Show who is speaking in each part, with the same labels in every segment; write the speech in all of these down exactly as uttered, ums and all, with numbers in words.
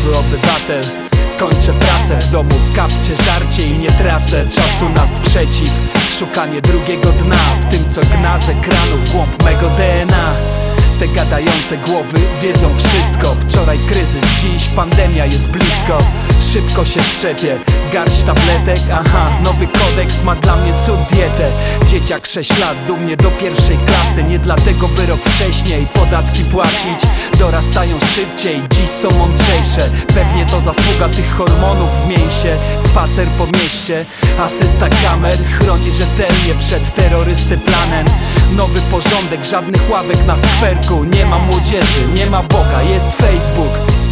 Speaker 1: zwykły obywatel. Kończę pracę, w domu kapcie żarcie i nie tracę czasu na sprzeciw. Szukanie drugiego dna w tym, co gna z ekranu w głąb mego D N A. Te gadające głowy wiedzą wszystko. Wczoraj kryzys, dziś pandemia jest blisko. Szybko się szczepię, garść tabletek. Aha, nowy kodeks ma dla mnie cud dietę. Dzieciak sześć lat, dumnie do pierwszej klasy. Nie dlatego, by rok wcześniej podatki płacić. Dorastają szybciej, dziś są mądrzejsze. Pewnie to zasługa tych hormonów w mięsie. Spacer po mieście, asysta kamer chroni rzetelnie przed terrorysty planem. Nowy porządek, żadnych ławek na skwerku. Nie ma młodzieży, nie ma Boga, jest Facebook.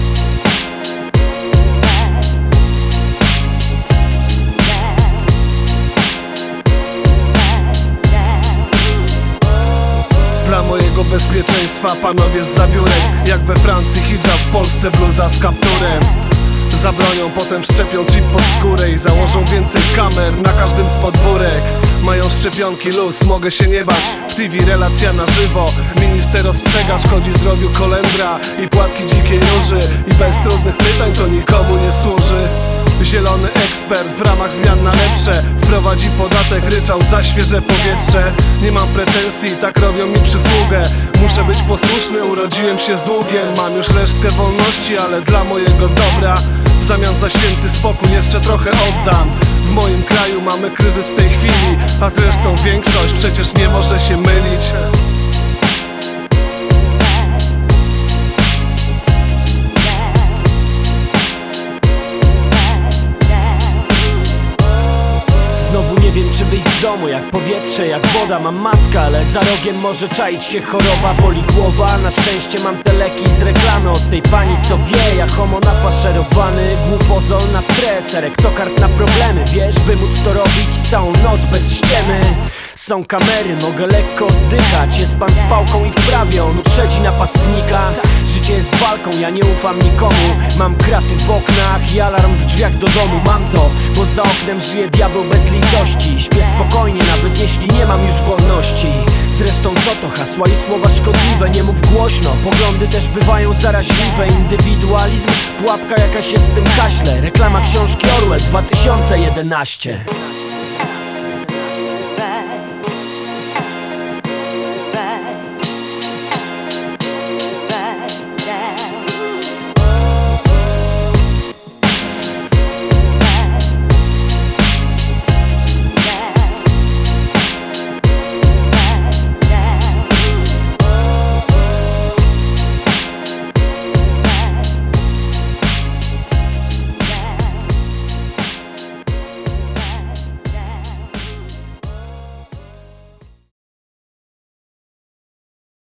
Speaker 2: Dla mojego bezpieczeństwa panowie z zabiórek. Jak we Francji hijab, w Polsce bluza z kapturem. Zabronią, potem szczepią chip pod skórę i założą więcej kamer na każdym z podwórek. Mają szczepionki luz, mogę się nie bać. W T V relacja na żywo. Minister ostrzega, szkodzi zdrowiu kolendra i płatki dzikiej róży. I bez trudnych pytań to nikomu nie służy. Zielony ekspert w ramach zmian na lepsze wprowadzi podatek ryczał za świeże powietrze. Nie mam pretensji, tak robią mi przysługę. Muszę być posłuszny, urodziłem się z długiem. Mam już resztkę wolności, ale dla mojego dobra. W zamian za święty spokój jeszcze trochę oddam. W moim kraju mamy kryzys w tej chwili, a zresztą większość przecież nie może się mylić.
Speaker 3: Znowu nie wiem, czy wyjść z domu, jak powietrze, jak woda. Mam maskę, ale za rogiem może czaić się choroba. Boli głowa, na szczęście mam te leki z reklamy od tej pani, co wie, ja homo nafaszerowany. Głupozol na stres, erektokard na problemy. Wiesz, by móc to robić całą noc bez ściemy. Są kamery, mogę lekko oddychać. Jest pan z pałką i wprawie, on uprzedzi napastnika. Życie jest walką, ja nie ufam nikomu. Mam kraty w oknach i alarm w drzwiach do domu. Mam to, bo za oknem żyje diabeł bez litości. Śpię spokojnie, nawet jeśli nie mam już wolności. Zresztą co to hasła i słowa szkodliwe, nie mów głośno. Poglądy też bywają zaraźliwe. Indywidualizm, pułapka jakaś jest w tym haśle. Reklama książki Orwell dwa tysiące jedenaście.